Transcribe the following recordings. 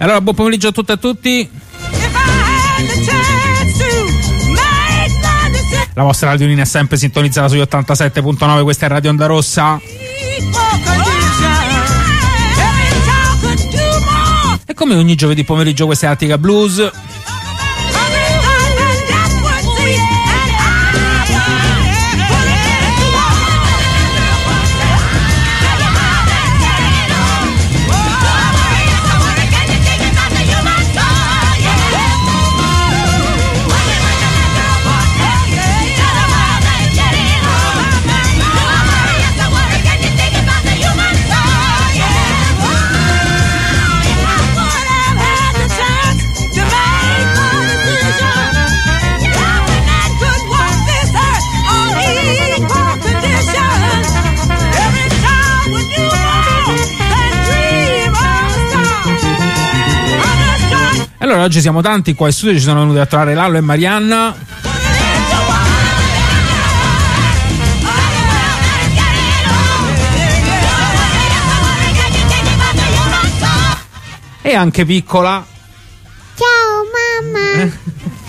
Allora, buon pomeriggio a tutte e a tutti. La vostra radiolina è sempre sintonizzata sugli 87.9, questa è Radio Onda Rossa. E come ogni giovedì pomeriggio questa è Attica Blues. Allora, oggi siamo tanti qua in studio, ci sono venuti a trovare Lalo e Marianna. E anche Piccola. Ciao mamma.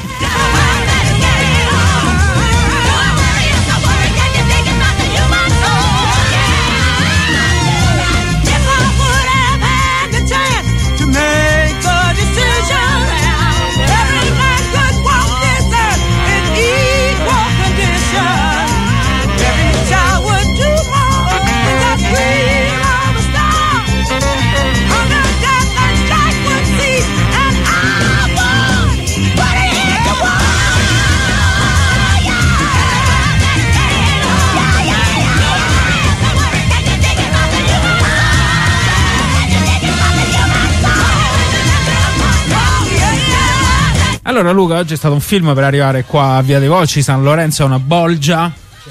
Allora Luca, oggi è stato un film per arrivare qua a Via dei Volsci, San Lorenzo è una bolgia.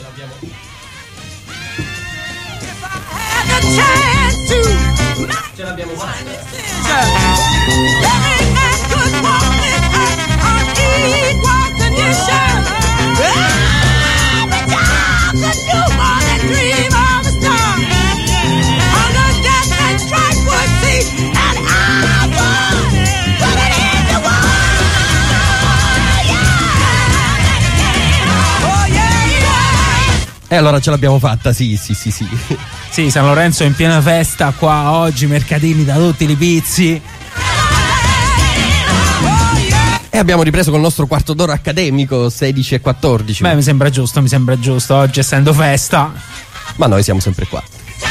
Ce l'abbiamo fatta. E allora ce l'abbiamo fatta, sì. Sì, San Lorenzo è in piena festa qua oggi, mercatini da tutti i pizzi. E abbiamo ripreso col nostro quarto d'ora accademico, 16 e 14. Beh, mi sembra giusto, oggi essendo festa. Ma noi siamo sempre qua.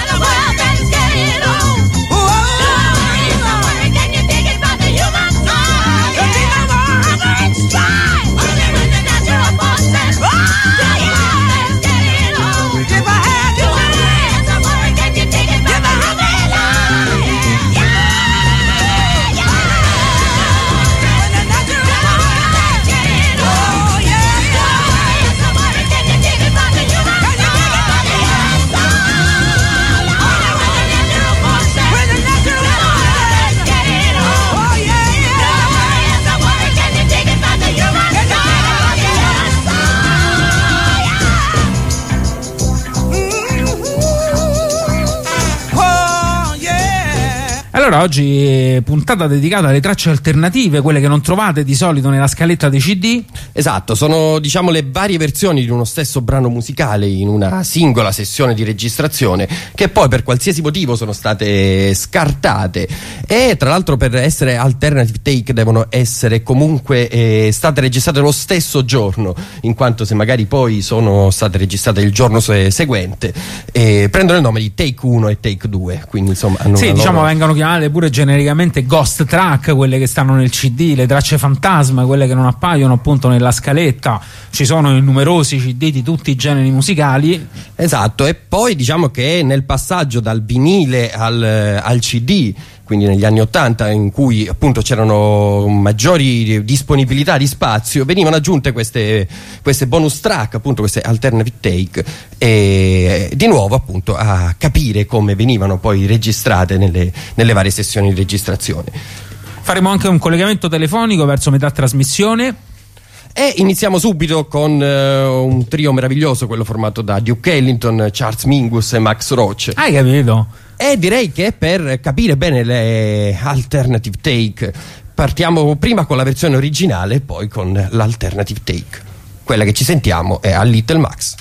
Allora oggi puntata dedicata alle tracce alternative, quelle che non trovate di solito nella scaletta dei CD. Esatto, sono diciamo le varie versioni di uno stesso brano musicale in una singola sessione di registrazione che poi per qualsiasi motivo sono state scartate e tra l'altro per essere alternative take devono essere comunque state registrate lo stesso giorno, in quanto se magari poi sono state registrate il giorno seguente prendono il nome di take 1 e take 2, quindi insomma hanno sì, diciamo loro... vengono chiamate pure genericamente ghost track, quelle che stanno nel CD, le tracce fantasma, quelle che non appaiono appunto nella scaletta. Ci sono in numerosi CD di tutti i generi musicali. Esatto, e poi diciamo che nel passaggio dal vinile al CD, quindi negli anni 80, in cui appunto c'erano maggiori disponibilità di spazio, venivano aggiunte queste bonus track, appunto queste alternative take, e di nuovo appunto a capire come venivano poi registrate nelle varie sessioni di registrazione. Faremo anche un collegamento telefonico verso metà trasmissione. E iniziamo subito con un trio meraviglioso, quello formato da Duke Ellington, Charles Mingus e Max Roach. Hai capito? E direi che per capire bene le alternative take partiamo prima con la versione originale e poi con l'alternative take. Quella che ci sentiamo è a Little Max.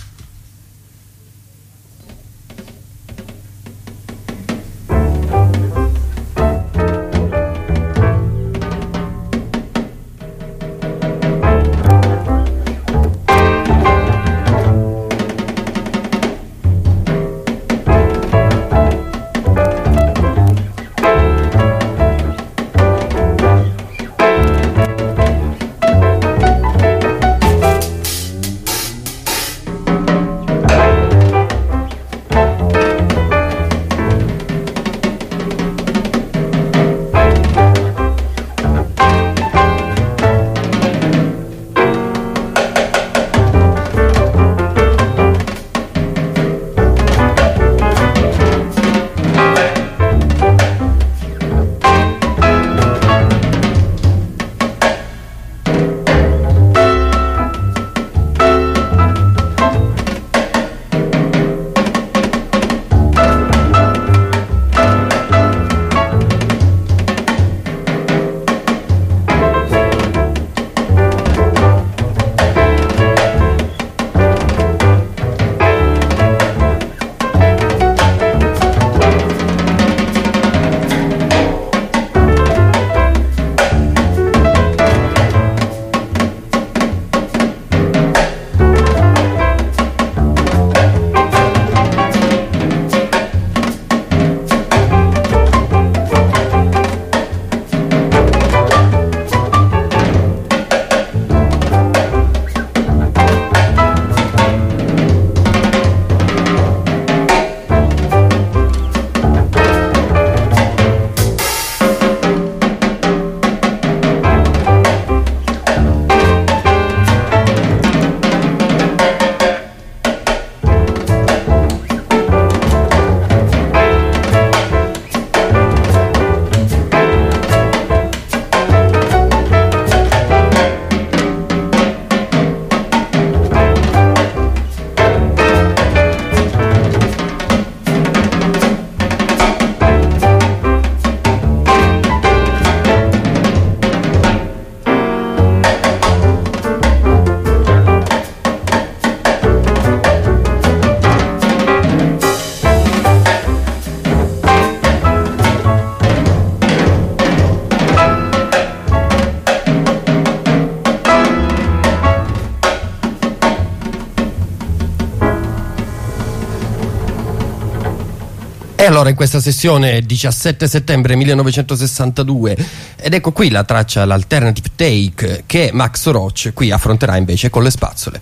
E allora in questa sessione 17 settembre 1962 ed ecco qui la traccia, l'alternative take che Max Roach qui affronterà invece con le spazzole.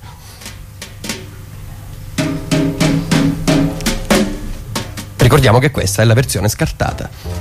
Ricordiamo che questa è la versione scartata.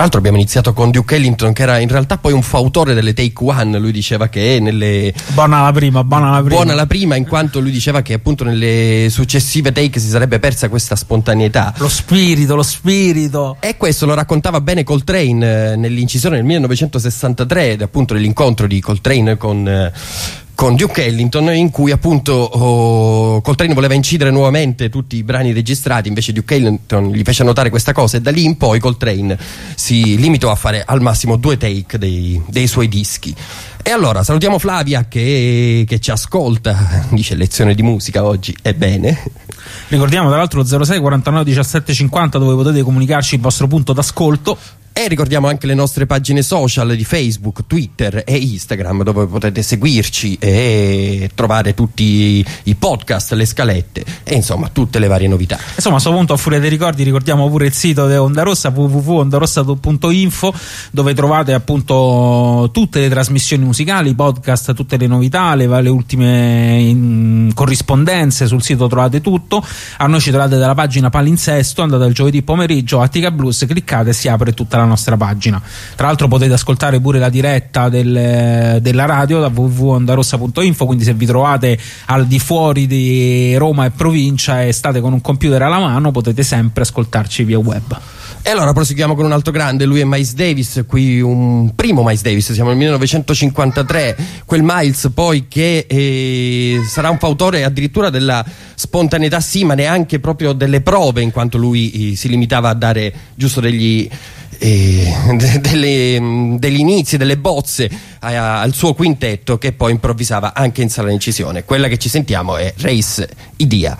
l'altro abbiamo iniziato con Duke Ellington, che era in realtà poi un fautore delle Take One. Lui diceva che nelle buona la prima, in quanto lui diceva che appunto nelle successive take si sarebbe persa questa spontaneità, lo spirito. E questo lo raccontava bene Coltrane nell'incisione del 1963, appunto nell'incontro di Coltrane con Duke Ellington, in cui appunto Coltrane voleva incidere nuovamente tutti i brani registrati, invece Duke Ellington gli fece notare questa cosa, e da lì in poi Coltrane si limitò a fare al massimo 2 take dei suoi dischi. E allora salutiamo Flavia che ci ascolta, dice lezione di musica oggi, ebbene. Ricordiamo tra l'altro 06 49 17 50, dove potete comunicarci il vostro punto d'ascolto. E ricordiamo anche le nostre pagine social di Facebook, Twitter e Instagram, dove potete seguirci e trovare tutti i podcast, le scalette e insomma tutte le varie novità. Insomma, a questo punto, a furia dei ricordi, ricordiamo pure il sito di Onda Rossa, www.ondarossa.info, dove trovate appunto tutte le trasmissioni musicali, podcast, tutte le novità, le ultime corrispondenze. Sul sito trovate tutto. A noi ci trovate dalla pagina Palinsesto, andate al giovedì pomeriggio, Attica Blues, cliccate e si apre tutta la nostra pagina. Tra l'altro potete ascoltare pure la diretta della radio da www.ondarossa.info, quindi se vi trovate al di fuori di Roma e provincia e state con un computer alla mano, potete sempre ascoltarci via web. E allora proseguiamo con un altro grande, lui è Miles Davis, qui un primo Miles Davis, siamo nel 1953, quel Miles poi che sarà un fautore addirittura della spontaneità, sì, ma neanche proprio delle prove, in quanto lui si limitava a dare giusto degli inizi, delle bozze al suo quintetto, che poi improvvisava anche in sala d'incisione. Quella che ci sentiamo è Race Idea.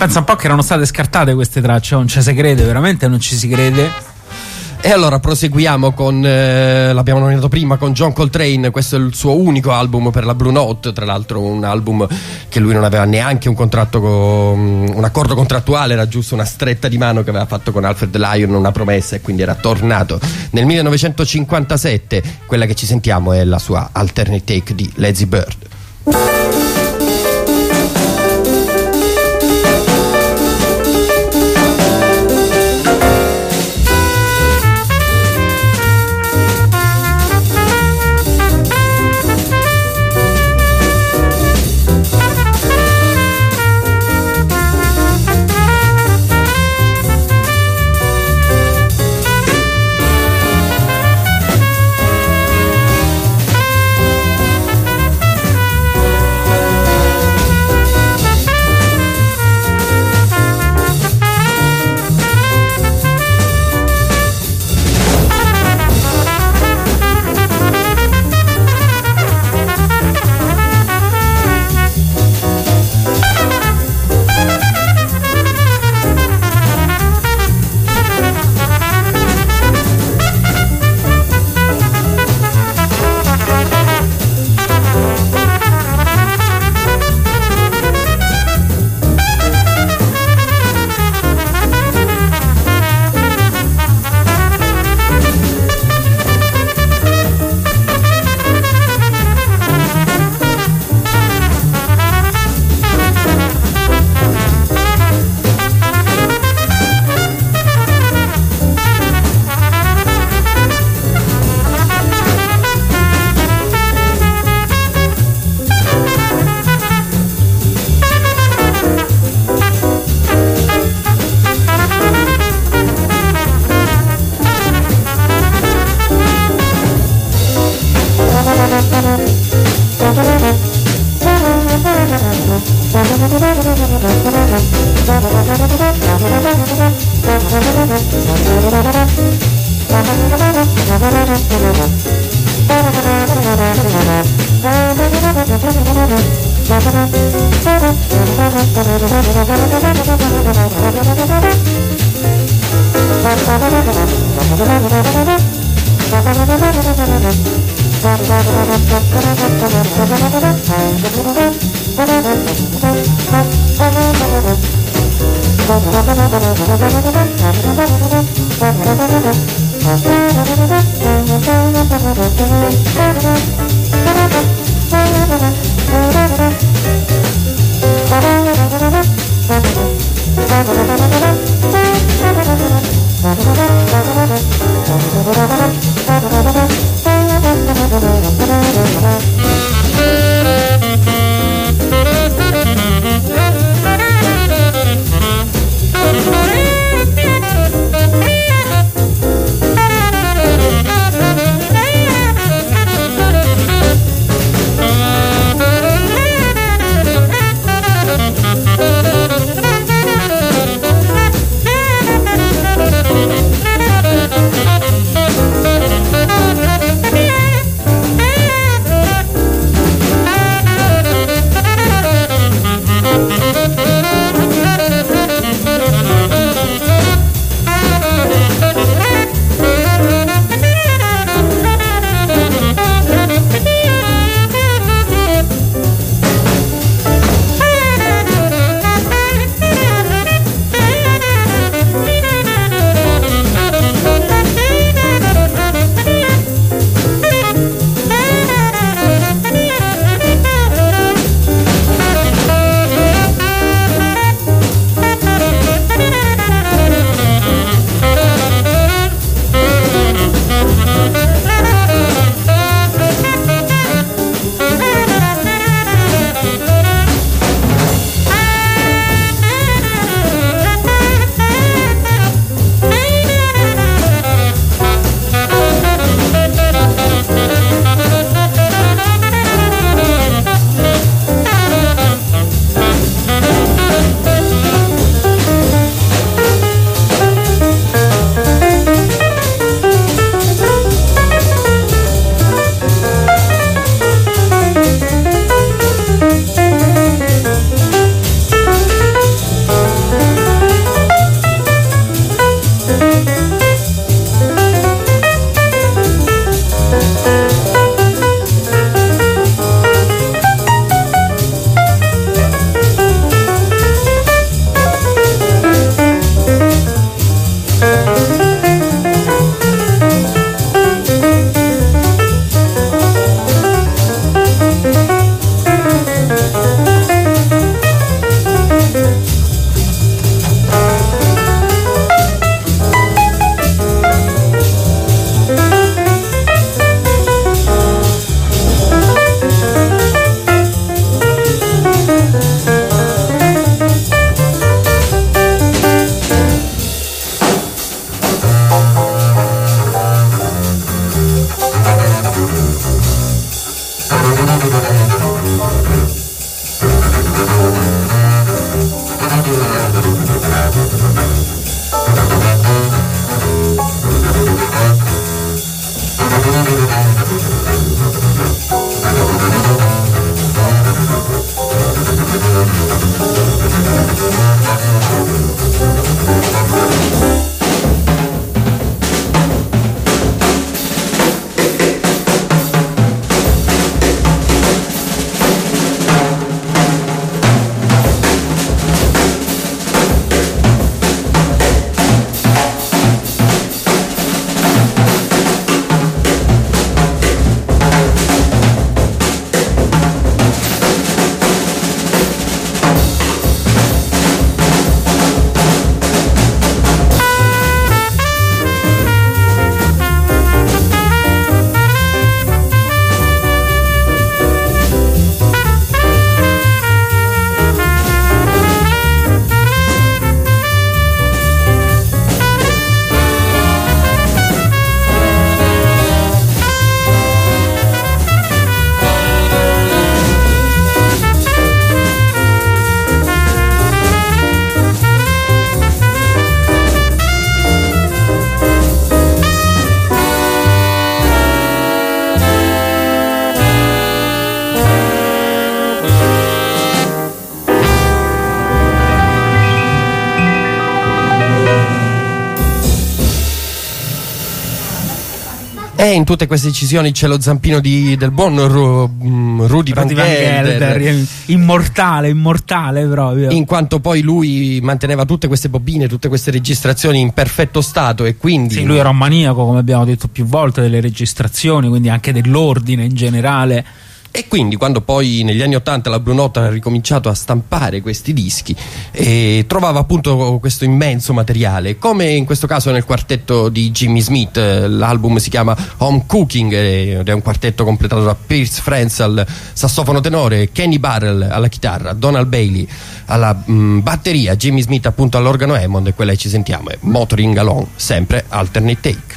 Pensa un po' che erano state scartate queste tracce, non ci si crede, veramente non ci si crede. E allora proseguiamo con, l'abbiamo nominato prima, con John Coltrane. Questo è il suo unico album per la Blue Note, tra l'altro un album che lui non aveva neanche un contratto un accordo contrattuale, era giusto una stretta di mano che aveva fatto con Alfred Lion, una promessa, e quindi era tornato nel 1957. Quella che ci sentiamo è la sua alternate take di Lazy Bird. E in tutte queste incisioni c'è lo zampino del buon Rudy Van Gelder, immortale proprio, in quanto poi lui manteneva tutte queste bobine, tutte queste registrazioni in perfetto stato, e quindi sì, lui era un maniaco, come abbiamo detto più volte, delle registrazioni, quindi anche dell'ordine in generale. E quindi quando poi negli anni 80 la Blue Note ha ricominciato a stampare questi dischi, trovava appunto questo immenso materiale, come in questo caso nel quartetto di Jimmy Smith. L'album si chiama Home Cooking ed è un quartetto completato da Pierce Friends al sassofono tenore, Kenny Barrell alla chitarra, Donald Bailey alla batteria, Jimmy Smith appunto all'organo Hammond, e quella che ci sentiamo è Motoring Along, sempre alternate take.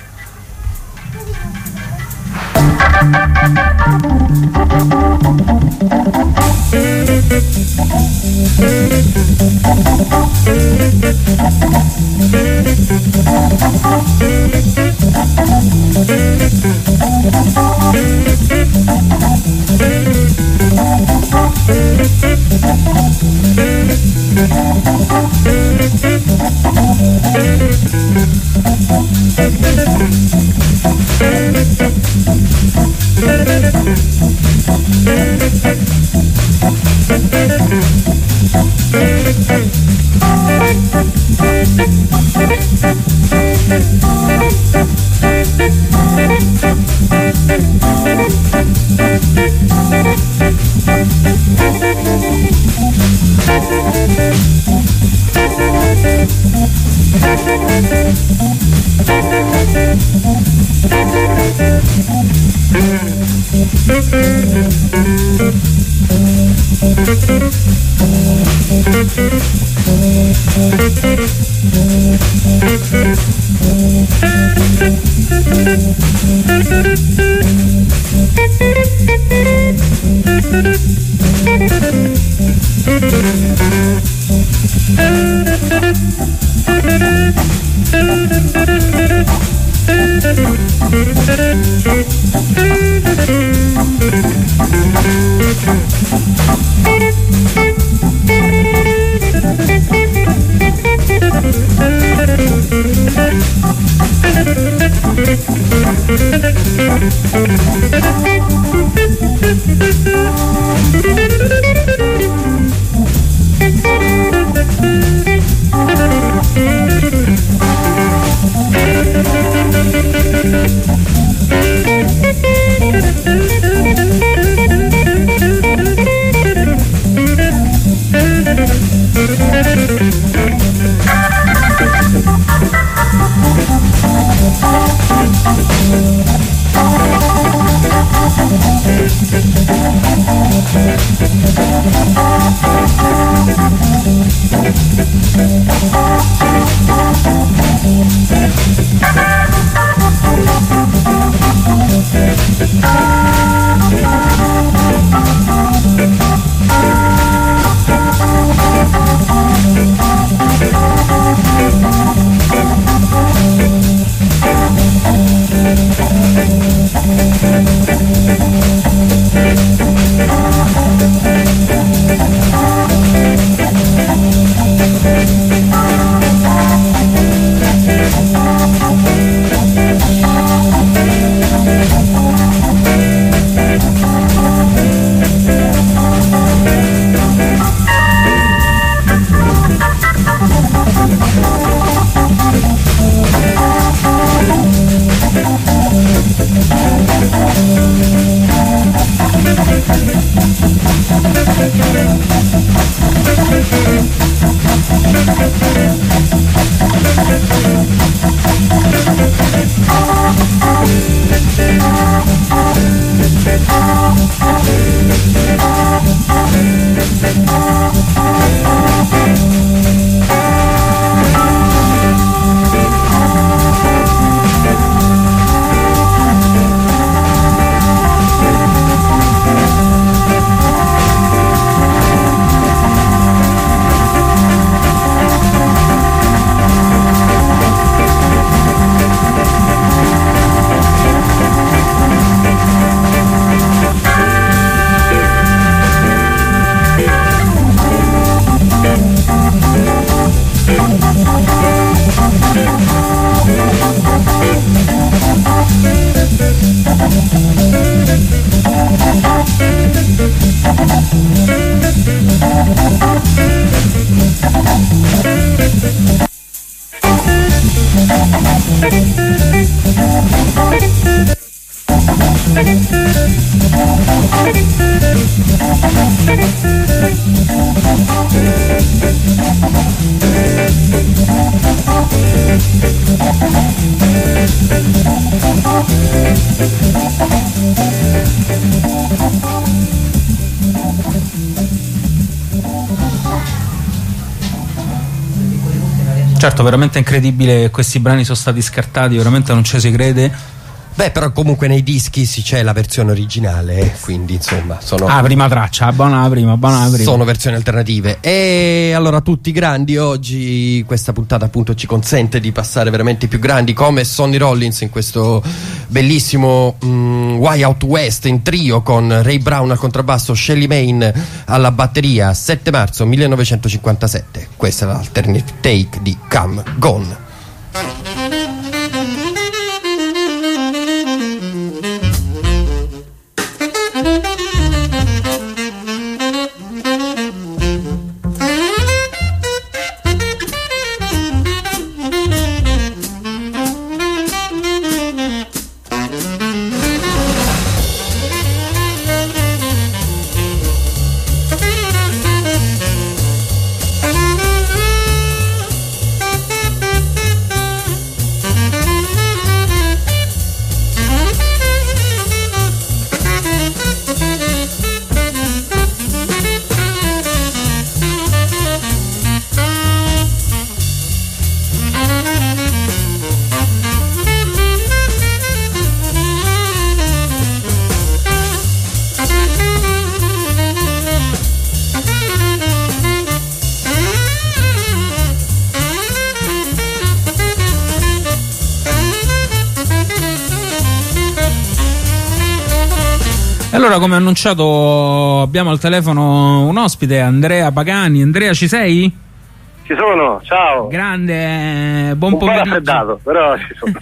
Certo, veramente incredibile che questi brani sono stati scartati, veramente non ci si crede. Beh, però comunque nei dischi c'è la versione originale, quindi insomma sono... prima traccia, buona prima. Sono versioni alternative. E allora tutti grandi, oggi questa puntata appunto ci consente di passare veramente i più grandi, come Sonny Rollins in questo bellissimo Way Out West in trio con Ray Brown al contrabbasso, Shelly Manne alla batteria, 7 marzo 1957. Questa è l'alternate take di Come Gone. Allora, come annunciato, abbiamo al telefono un ospite, Andrea Pagani. Andrea, ci sei? Ci sono, ciao. Grande, buon pomeriggio. Un po' raffreddato, però ci sono.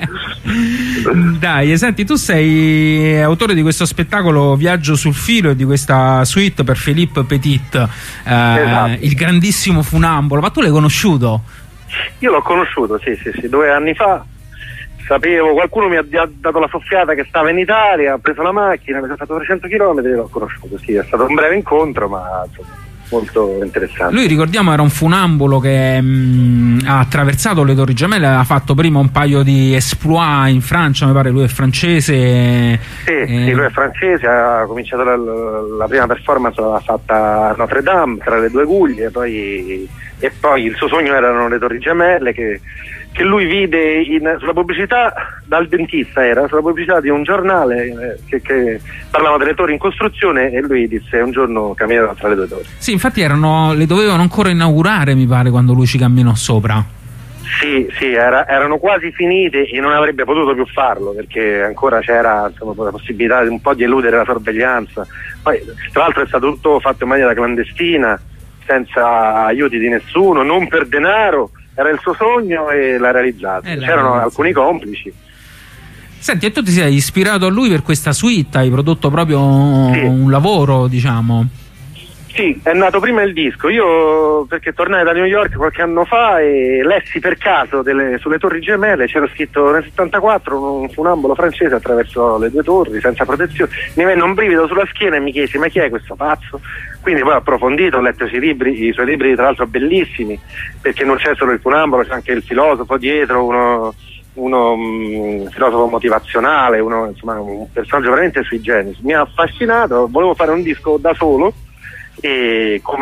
Dai, senti, tu sei autore di questo spettacolo Viaggio sul filo e di questa suite per Philippe Petit, esatto. Il grandissimo funambolo. Ma tu l'hai conosciuto? Io l'ho conosciuto, sì, 2 anni fa. Sapevo, qualcuno mi ha dato la soffiata che stava in Italia, ha preso la macchina, mi sono fatto 300 km e l'ho conosciuto, sì, è stato un breve incontro, ma insomma, molto interessante. Lui, ricordiamo, era un funambolo che ha attraversato le Torri Gemelle, ha fatto prima un paio di exploit in Francia, mi pare. Lui è francese. Sì, lui è francese, ha cominciato la prima performance, l'aveva fatta a Notre Dame tra le 2 guglie, e poi il suo sogno erano le Torri Gemelle che lui vide sulla pubblicità, dal dentista sulla pubblicità di un giornale che parlava delle torri in costruzione, e lui disse: un giorno camminerò tra le 2 torri. Sì, infatti le dovevano ancora inaugurare, mi pare, quando lui ci camminò sopra. Sì, erano quasi finite e non avrebbe potuto più farlo, perché ancora c'era, insomma, la possibilità un po' di eludere la sorveglianza. Poi, tra l'altro, è stato tutto fatto in maniera clandestina, senza aiuti di nessuno, non per denaro. Era il suo sogno e l'ha realizzato. C'erano alcuni complici. Senti, e tu ti sei ispirato a lui per questa suite? Hai prodotto proprio un lavoro, diciamo? Sì, è nato prima il disco. Io, perché tornai da New York qualche anno fa e lessi per caso sulle Torri Gemelle, c'era scritto nel 74 un funambolo francese attraverso le 2 torri senza protezione. Mi venne un brivido sulla schiena e mi chiesi: ma chi è questo pazzo? Quindi poi ho approfondito, ho letto i suoi libri, tra l'altro bellissimi, perché non c'è solo il funambolo, c'è anche il filosofo dietro, uno filosofo motivazionale, insomma, un personaggio veramente sui generis. Mi ha affascinato, volevo fare un disco da solo, e come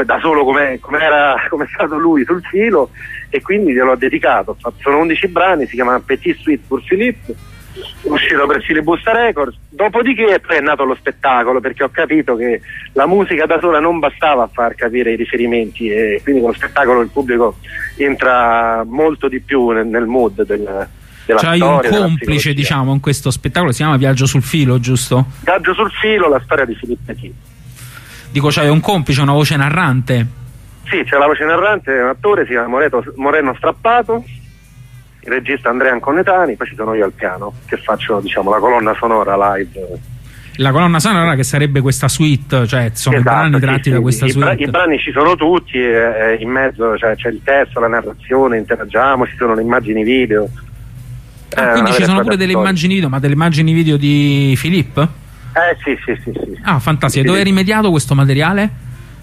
è stato lui sul filo, e quindi gliel'ho dedicato. Sono 11 brani, si chiama Petit Suite pour Philippe, uscito per Filibusta Records. Dopodiché poi è nato lo spettacolo, perché ho capito che la musica da sola non bastava a far capire i riferimenti, e quindi con lo spettacolo il pubblico entra molto di più nel mood della c'hai storia. Un complice, diciamo, in questo spettacolo, si chiama Viaggio sul filo, giusto? Viaggio sul filo, la storia di Philippe Petit. Dico, c'hai un complice, una voce narrante? Sì, c'è la voce narrante, un attore, si chiama Moreno Strappato, il regista Andrea Anconetani, poi ci sono io al piano, che faccio, diciamo, la colonna sonora live. La colonna sonora che sarebbe questa suite, cioè sono, esatto, i brani tratti da questa suite. I brani ci sono tutti, in mezzo c'è il testo, la narrazione, interagiamo, ci sono le immagini video. quindi ci sono pure delle immagini video, ma delle immagini video di Filippo? Sì. Ah, fantastico. Dove hai rimediato questo materiale?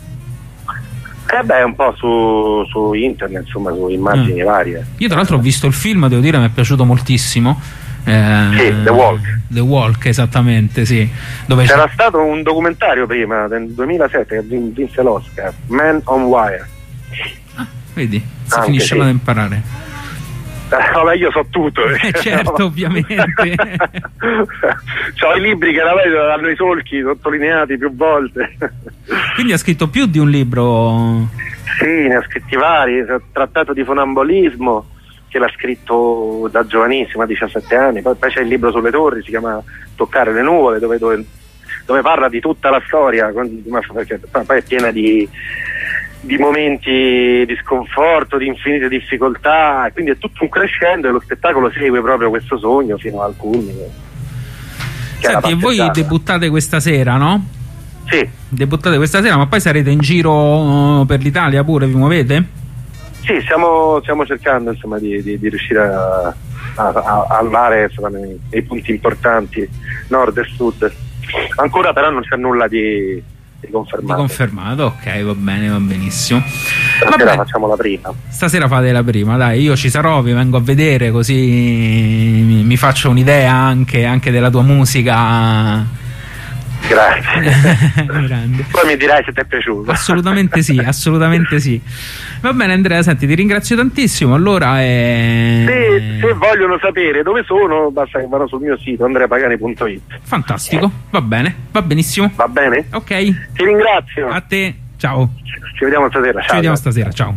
Un po' su internet, insomma, su immagini varie. Io tra l'altro ho visto il film, devo dire, mi è piaciuto moltissimo. Sì, The Walk. The Walk, esattamente, sì. Dove c'era stato un documentario prima, nel 2007, che vinse l'Oscar, Man on Wire. Vedi, si finisce ad imparare. Vabbè, io so tutto. Certo, ovviamente. C'ho i libri che hanno i solchi sottolineati più volte. Quindi ha scritto più di un libro? Sì, ne ha scritti vari. Il trattato di funambolismo, che l'ha scritto da giovanissimo, a 17 anni. Poi c'è il libro sulle torri, si chiama Toccare le nuvole, dove parla di tutta la storia, perché poi è piena di momenti di sconforto, di infinite difficoltà, quindi è tutto un crescendo e lo spettacolo segue proprio questo sogno fino al culmine. Senti, e voi debuttate questa sera, no? Sì. Debuttate questa sera, ma poi sarete in giro per l'Italia pure, vi muovete? Sì, stiamo cercando, insomma, di riuscire a andare, insomma, nei punti importanti, nord e sud. Ancora però non c'è nulla di confermato. Ok, va bene, va benissimo. Stasera facciamo la prima. Stasera fate la prima, dai, io ci sarò, vi vengo a vedere, così mi faccio un'idea anche della tua musica. Grazie. Grande. Poi mi dirai se ti è piaciuto. Assolutamente sì. Va bene, Andrea, senti, ti ringrazio tantissimo. Allora se vogliono sapere dove sono, basta che vanno sul mio sito andreapagani.it. Fantastico, va bene, va benissimo. Va bene? Ok. Ti ringrazio. A te, ciao. Ci vediamo stasera. Ciao. Ci vediamo stasera, ciao.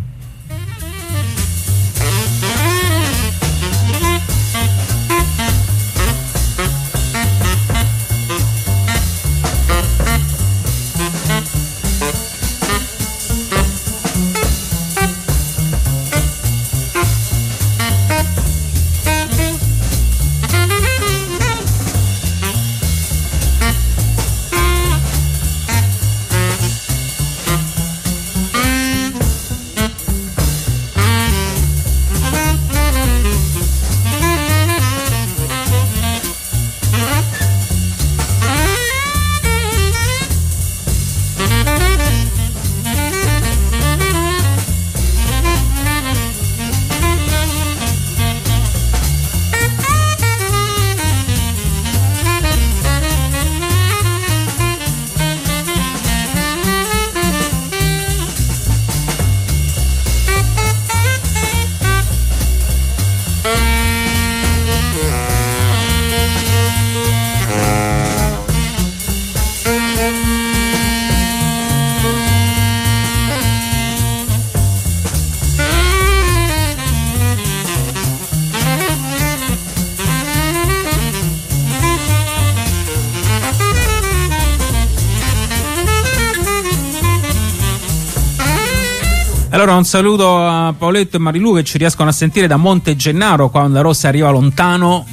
Allora un saluto a Paoletto e Marilu che ci riescono a sentire da Monte Gennaro, qua Onda Rossa arriva lontano.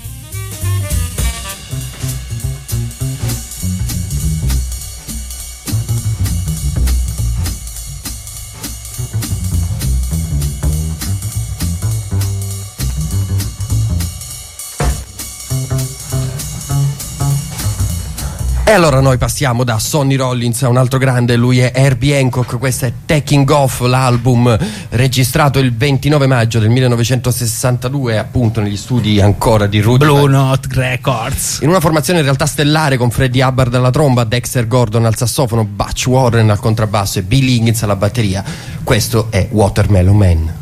E allora noi passiamo da Sonny Rollins a un altro grande, lui è Herbie Hancock, questo è Taking Off, l'album registrato il 29 maggio del 1962 appunto negli studi ancora di Rudy Blue Note Records, in una formazione in realtà stellare con Freddie Hubbard alla tromba, Dexter Gordon al sassofono, Butch Warren al contrabbasso e Bill Higgins alla batteria. Questo è Watermelon Man.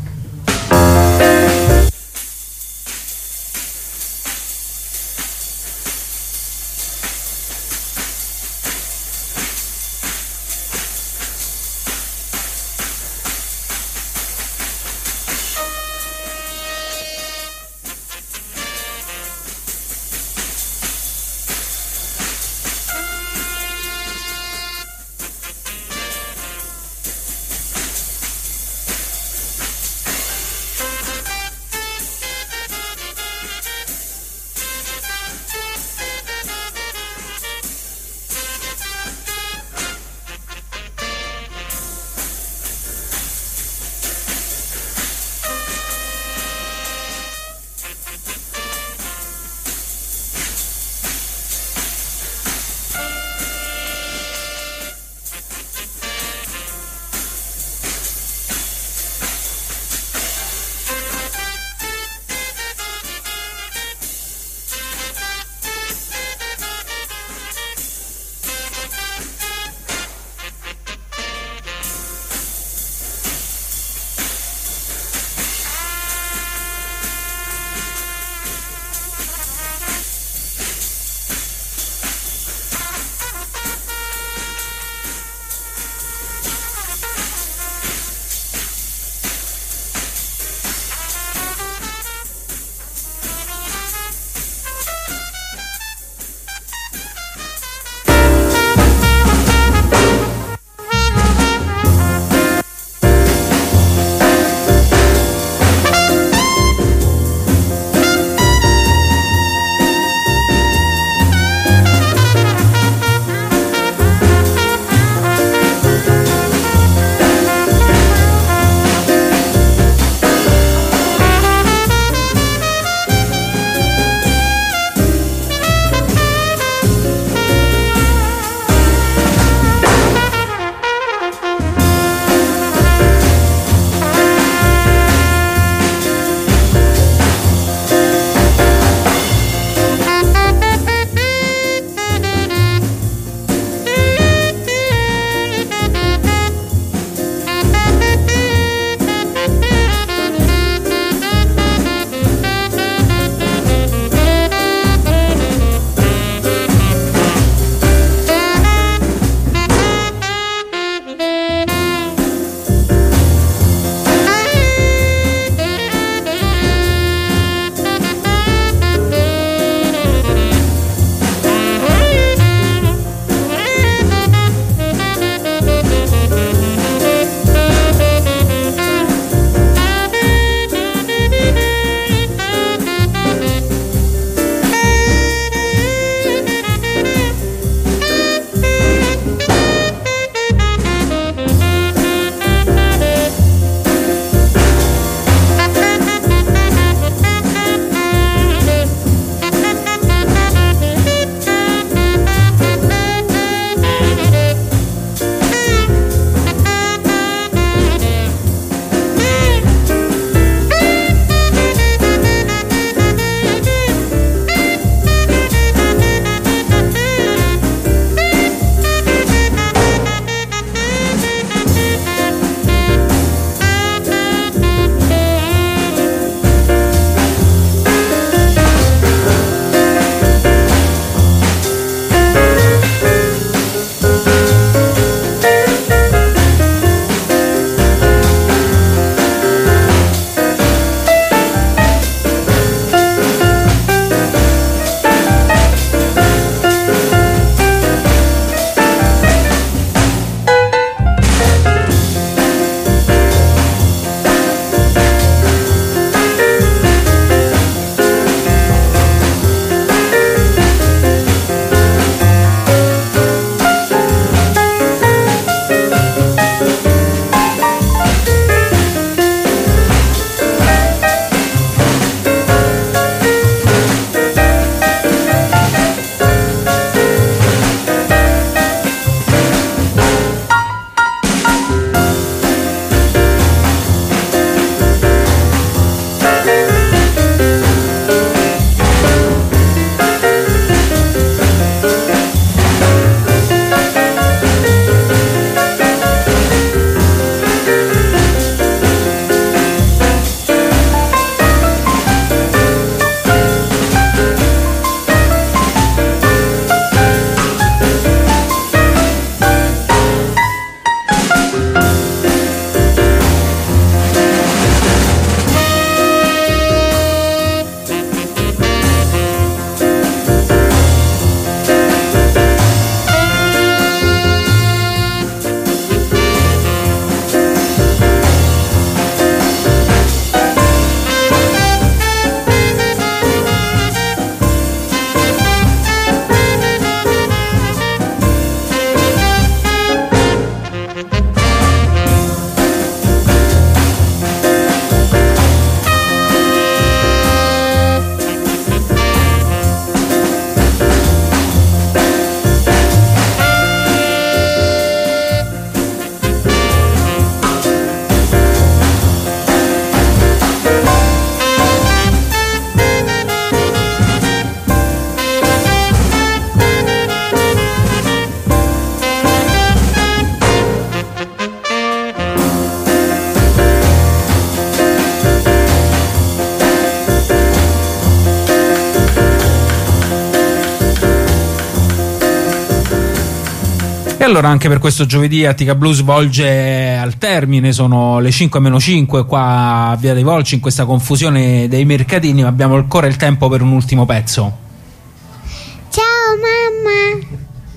allora anche per questo giovedì Attica Blues volge al termine, sono le 5:05 qua a Via dei Volci, in questa confusione dei mercatini, ma abbiamo ancora il tempo per un ultimo pezzo. Ciao mamma.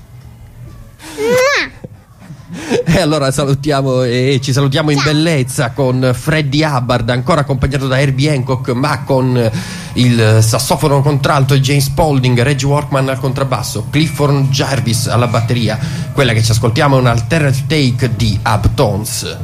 E allora salutiamo e ci salutiamo in bellezza con Freddie Hubbard, ancora accompagnato da Herbie Hancock, ma con il sassofono contralto e James Spaulding, Reggie Workman al contrabbasso, Clifford Jarvis alla batteria. Quella che ci ascoltiamo è un alternative take di Uptones.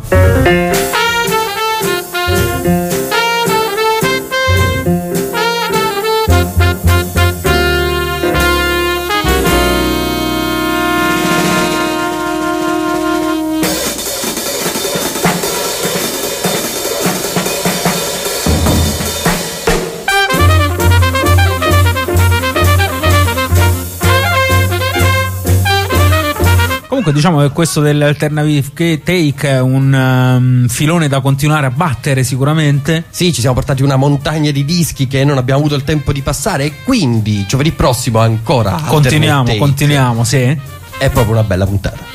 Comunque diciamo che questo dell'alternative take è un filone da continuare a battere sicuramente. Sì, ci siamo portati una montagna di dischi che non abbiamo avuto il tempo di passare, e quindi giovedì prossimo ancora continuiamo, sì. È proprio una bella puntata.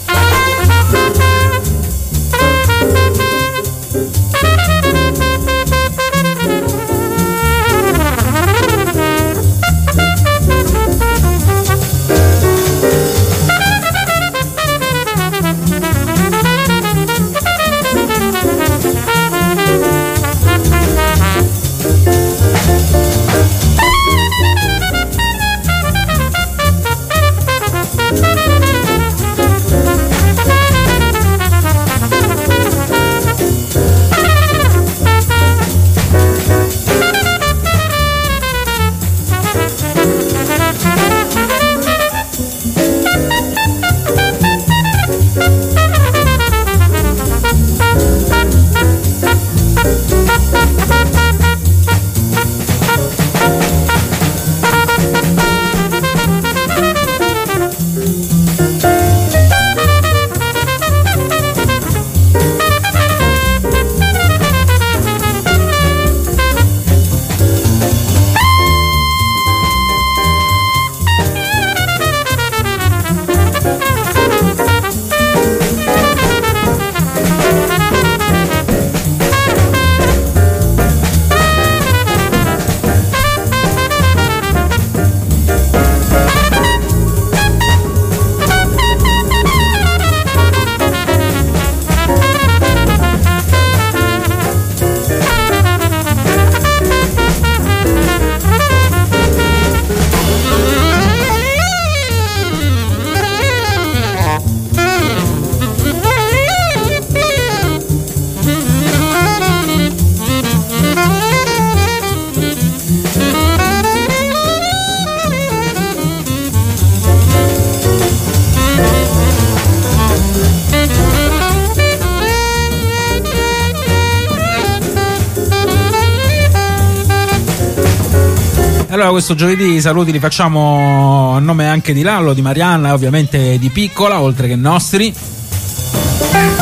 Allora questo giovedì i saluti li facciamo a nome anche di Lallo, di Marianna e ovviamente di Piccola, oltre che nostri.